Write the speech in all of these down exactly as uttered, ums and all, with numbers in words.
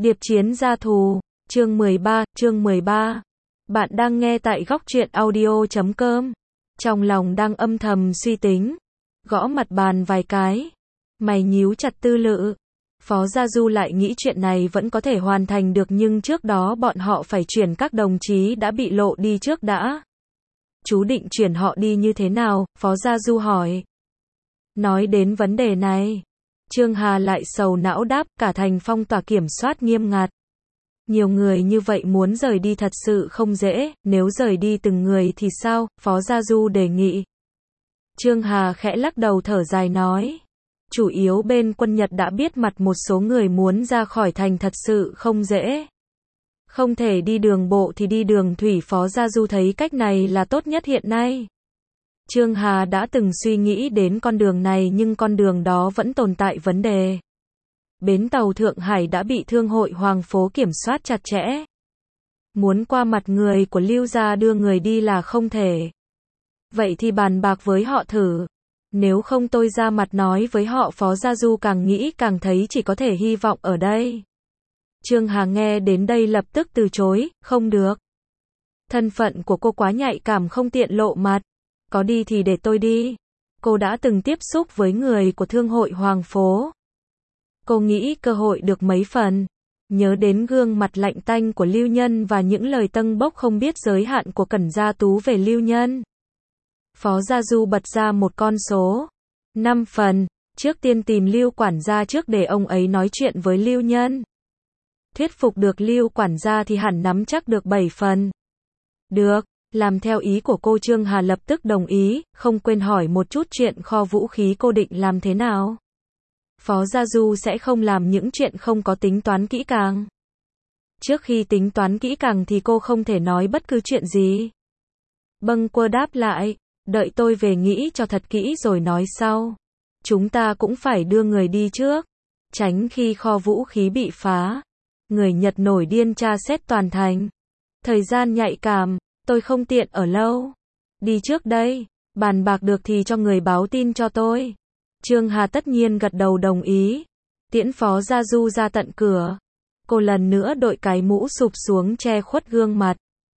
Điệp chiến gia thù, chương mười ba, chương mười ba. Bạn đang nghe tại góc truyện audio chấm com. Trong lòng đang âm thầm suy tính, gõ mặt bàn vài cái, mày nhíu chặt tư lự. Phó Gia Du lại nghĩ chuyện này vẫn có thể hoàn thành được nhưng trước đó bọn họ phải chuyển các đồng chí đã bị lộ đi trước đã. Chú định chuyển họ đi như thế nào? Phó Gia Du hỏi. Nói đến vấn đề này, Trương Hà lại sầu não đáp, cả thành phong tỏa kiểm soát nghiêm ngặt. Nhiều người như vậy muốn rời đi thật sự không dễ, nếu rời đi từng người thì sao? Phó Gia Du đề nghị. Trương Hà khẽ lắc đầu thở dài nói. Chủ yếu bên quân Nhật đã biết mặt một số người muốn ra khỏi thành thật sự không dễ. Không thể đi đường bộ thì đi đường thủy. Phó Gia Du thấy cách này là tốt nhất hiện nay. Trương Hà đã từng suy nghĩ đến con đường này nhưng con đường đó vẫn tồn tại vấn đề. Bến tàu Thượng Hải đã bị thương hội Hoàng Phố kiểm soát chặt chẽ. Muốn qua mặt người của Lưu gia đưa người đi là không thể. Vậy thì bàn bạc với họ thử. Nếu không tôi ra mặt nói với họ. Phó Gia Du càng nghĩ càng thấy chỉ có thể hy vọng ở đây. Trương Hà nghe đến đây lập tức từ chối, không được. Thân phận của cô quá nhạy cảm không tiện lộ mặt. Có đi thì để tôi đi. Cô đã từng tiếp xúc với người của thương hội Hoàng Phố. Cô nghĩ cơ hội được mấy phần. Nhớ đến gương mặt lạnh tanh của Lưu Nhân và những lời tâng bốc không biết giới hạn của Cẩn Gia Tú về Lưu Nhân. Phó Gia Du bật ra một con số. năm phần. Trước tiên tìm Lưu quản gia trước để ông ấy nói chuyện với Lưu Nhân. Thuyết phục được Lưu quản gia thì hẳn nắm chắc được bảy phần. Được. Làm theo ý của cô. Trương Hà lập tức đồng ý, không quên hỏi một chút chuyện kho vũ khí cô định làm thế nào. Phó Gia Du sẽ không làm những chuyện không có tính toán kỹ càng. Trước khi tính toán kỹ càng thì cô không thể nói bất cứ chuyện gì. Bâng Quơ đáp lại, đợi tôi về nghĩ cho thật kỹ rồi nói sau. Chúng ta cũng phải đưa người đi trước, tránh khi kho vũ khí bị phá. Người Nhật nổi điên tra xét toàn thành. Thời gian nhạy cảm, tôi không tiện ở lâu. Đi trước đây, bàn bạc được thì cho người báo tin cho tôi. Trương Hà tất nhiên gật đầu đồng ý. Tiễn Phó Gia Du ra tận cửa. Cô lần nữa đội cái mũ sụp xuống che khuất gương mặt.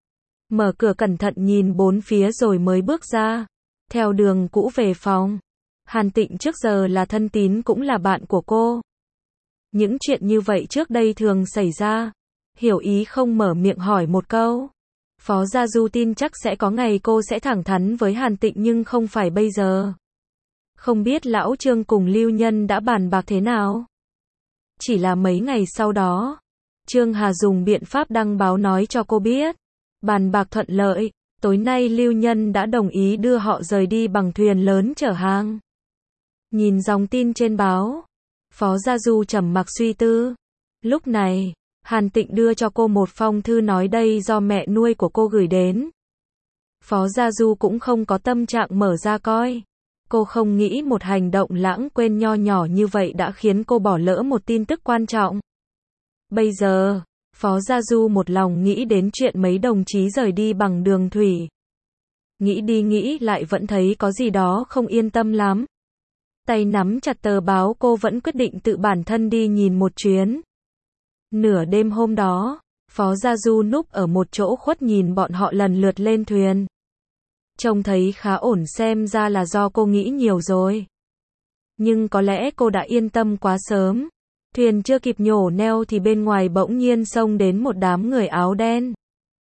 Mở cửa cẩn thận nhìn bốn phía rồi mới bước ra. Theo đường cũ về phòng. Hàn Tịnh trước giờ là thân tín cũng là bạn của cô. Những chuyện như vậy trước đây thường xảy ra. Hiểu ý không mở miệng hỏi một câu. Phó Gia Du tin chắc sẽ có ngày cô sẽ thẳng thắn với Hàn Tịnh nhưng không phải bây giờ. Không biết lão Trương cùng Lưu Nhân đã bàn bạc thế nào. Chỉ là mấy ngày sau đó, Trương Hà dùng biện pháp đăng báo nói cho cô biết. Bàn bạc thuận lợi, tối nay Lưu Nhân đã đồng ý đưa họ rời đi bằng thuyền lớn chở hàng. Nhìn dòng tin trên báo, Phó Gia Du trầm mặc suy tư. Lúc này, Hàn Tịnh đưa cho cô một phong thư nói đây do mẹ nuôi của cô gửi đến. Phó Gia Du cũng không có tâm trạng mở ra coi. Cô không nghĩ một hành động lãng quên nho nhỏ như vậy đã khiến cô bỏ lỡ một tin tức quan trọng. Bây giờ, Phó Gia Du một lòng nghĩ đến chuyện mấy đồng chí rời đi bằng đường thủy. Nghĩ đi nghĩ lại vẫn thấy có gì đó không yên tâm lắm. Tay nắm chặt tờ báo cô vẫn quyết định tự bản thân đi nhìn một chuyến. Nửa đêm hôm đó, Phó Gia Du núp ở một chỗ khuất nhìn bọn họ lần lượt lên thuyền. Trông thấy khá ổn xem ra là do cô nghĩ nhiều rồi. Nhưng có lẽ cô đã yên tâm quá sớm. Thuyền chưa kịp nhổ neo thì bên ngoài bỗng nhiên xông đến một đám người áo đen.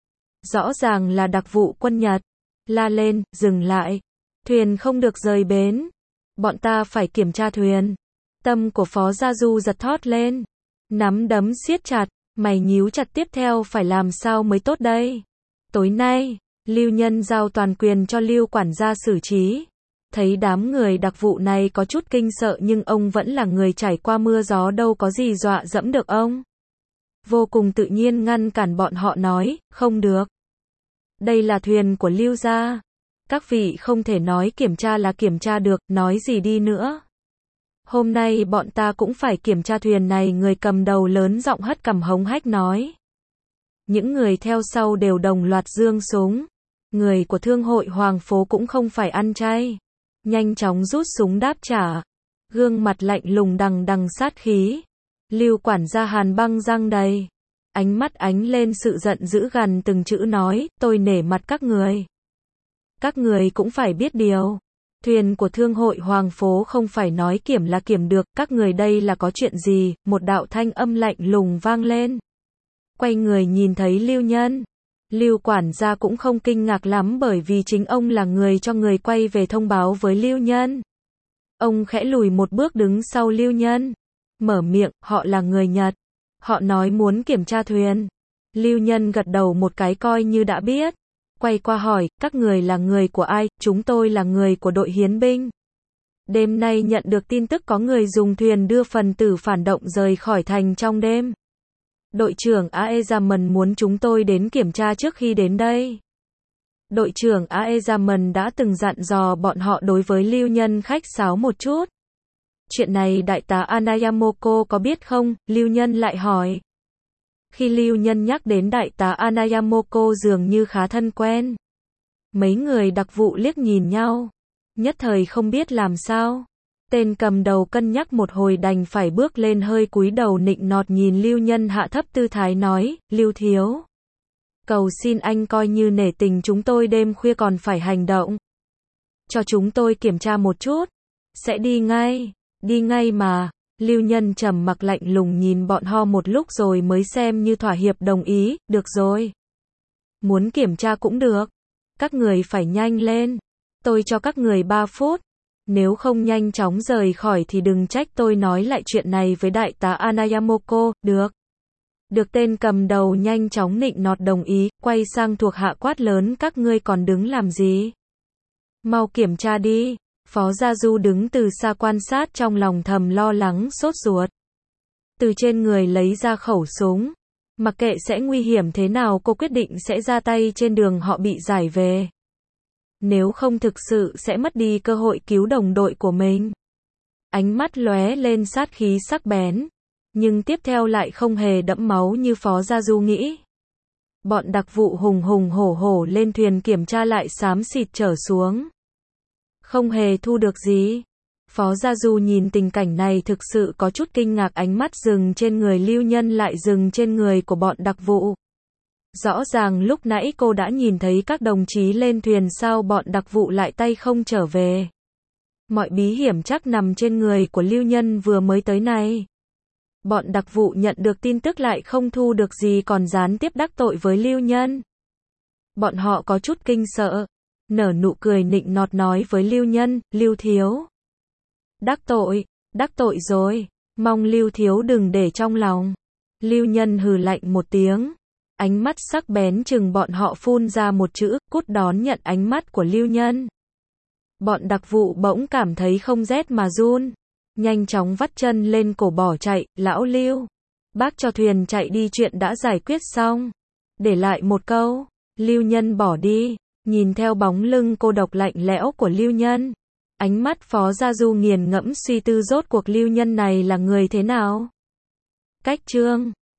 Rõ ràng là đặc vụ quân Nhật. La lên, dừng lại. Thuyền không được rời bến. Bọn ta phải kiểm tra thuyền. Tâm của Phó Gia Du giật thót lên. Nắm đấm siết chặt, mày nhíu chặt tiếp theo phải làm sao mới tốt đây. Tối nay, Lưu Nhân giao toàn quyền cho Lưu quản gia xử trí. Thấy đám người đặc vụ này có chút kinh sợ nhưng ông vẫn là người trải qua mưa gió đâu có gì dọa dẫm được ông. Vô cùng tự nhiên ngăn cản bọn họ nói, không được. Đây là thuyền của Lưu gia. Các vị không thể nói kiểm tra là kiểm tra được, nói gì đi nữa. Hôm nay bọn ta cũng phải kiểm tra thuyền này. Người cầm đầu lớn giọng hất cằm hống hách nói. Những người theo sau đều đồng loạt giương súng. Người của thương hội Hoàng Phố cũng không phải ăn chay. Nhanh chóng rút súng đáp trả. Gương mặt lạnh lùng đằng đằng sát khí. Lưu quản gia Hàn băng răng đầy. Ánh mắt ánh lên sự giận dữ gằn từng chữ nói, tôi nể mặt các người. Các người cũng phải biết điều. Thuyền của thương hội Hoàng Phố không phải nói kiểm là kiểm được, các người đây là có chuyện gì, một đạo thanh âm lạnh lùng vang lên. Quay người nhìn thấy Lưu Nhân. Lưu quản gia cũng không kinh ngạc lắm bởi vì chính ông là người cho người quay về thông báo với Lưu Nhân. Ông khẽ lùi một bước đứng sau Lưu Nhân. Mở miệng, họ là người Nhật. Họ nói muốn kiểm tra thuyền. Lưu Nhân gật đầu một cái coi như đã biết. Quay qua hỏi, các người là người của ai? Chúng tôi là người của đội hiến binh. Đêm nay nhận được tin tức có người dùng thuyền đưa phần tử phản động rời khỏi thành trong đêm. Đội trưởng Aezaman muốn chúng tôi đến kiểm tra trước khi đến đây. Đội trưởng Aezaman đã từng dặn dò bọn họ đối với Lưu Nhân khách sáo một chút. Chuyện này đại tá Anayamoko có biết không? Lưu Nhân lại hỏi. Khi Lưu Nhân nhắc đến đại tá Anayamoko dường như khá thân quen. Mấy người đặc vụ liếc nhìn nhau. Nhất thời không biết làm sao. Tên cầm đầu cân nhắc một hồi đành phải bước lên hơi cúi đầu nịnh nọt nhìn Lưu Nhân hạ thấp tư thái nói, Lưu thiếu. Cầu xin anh coi như nể tình chúng tôi đêm khuya còn phải hành động. Cho chúng tôi kiểm tra một chút. Sẽ đi ngay. Đi ngay mà. Lưu Nhân trầm mặc lạnh lùng nhìn bọn họ một lúc rồi mới xem như thỏa hiệp đồng ý, được rồi. Muốn kiểm tra cũng được. Các người phải nhanh lên. Tôi cho các người ba phút. Nếu không nhanh chóng rời khỏi thì đừng trách tôi nói lại chuyện này với đại tá Anayamoko, được. Được tên cầm đầu nhanh chóng nịnh nọt đồng ý, quay sang thuộc hạ quát lớn các ngươi còn đứng làm gì? Mau kiểm tra đi. Phó Gia Du đứng từ xa quan sát trong lòng thầm lo lắng sốt ruột. Từ trên người lấy ra khẩu súng. Mặc kệ sẽ nguy hiểm thế nào cô quyết định sẽ ra tay trên đường họ bị giải về. Nếu không thực sự sẽ mất đi cơ hội cứu đồng đội của mình. Ánh mắt lóe lên sát khí sắc bén. Nhưng tiếp theo lại không hề đẫm máu như Phó Gia Du nghĩ. Bọn đặc vụ hùng hùng hổ hổ lên thuyền kiểm tra lại xám xịt trở xuống. Không hề thu được gì. Phó Gia Du nhìn tình cảnh này thực sự có chút kinh ngạc, ánh mắt dừng trên người Lưu Nhân lại dừng trên người của bọn đặc vụ. Rõ ràng lúc nãy cô đã nhìn thấy các đồng chí lên thuyền, sao bọn đặc vụ lại tay không trở về. Mọi bí hiểm chắc nằm trên người của Lưu Nhân vừa mới tới này. Bọn đặc vụ nhận được tin tức lại không thu được gì còn gián tiếp đắc tội với Lưu Nhân. Bọn họ có chút kinh sợ. Nở nụ cười nịnh nọt nói với Lưu Nhân, Lưu thiếu. Đắc tội, đắc tội rồi, mong Lưu thiếu đừng để trong lòng. Lưu Nhân hừ lạnh một tiếng. Ánh mắt sắc bén chừng bọn họ phun ra một chữ, cút đón nhận ánh mắt của Lưu Nhân. Bọn đặc vụ bỗng cảm thấy không rét mà run. Nhanh chóng vắt chân lên cổ bỏ chạy, lão Lưu. Bác cho thuyền chạy đi, chuyện đã giải quyết xong. Để lại một câu, Lưu Nhân bỏ đi. Nhìn theo bóng lưng cô độc lạnh lẽo của Lưu Nhân. Ánh mắt Phó Gia Du nghiền ngẫm suy tư rốt cuộc Lưu Nhân này là người thế nào. Cách chương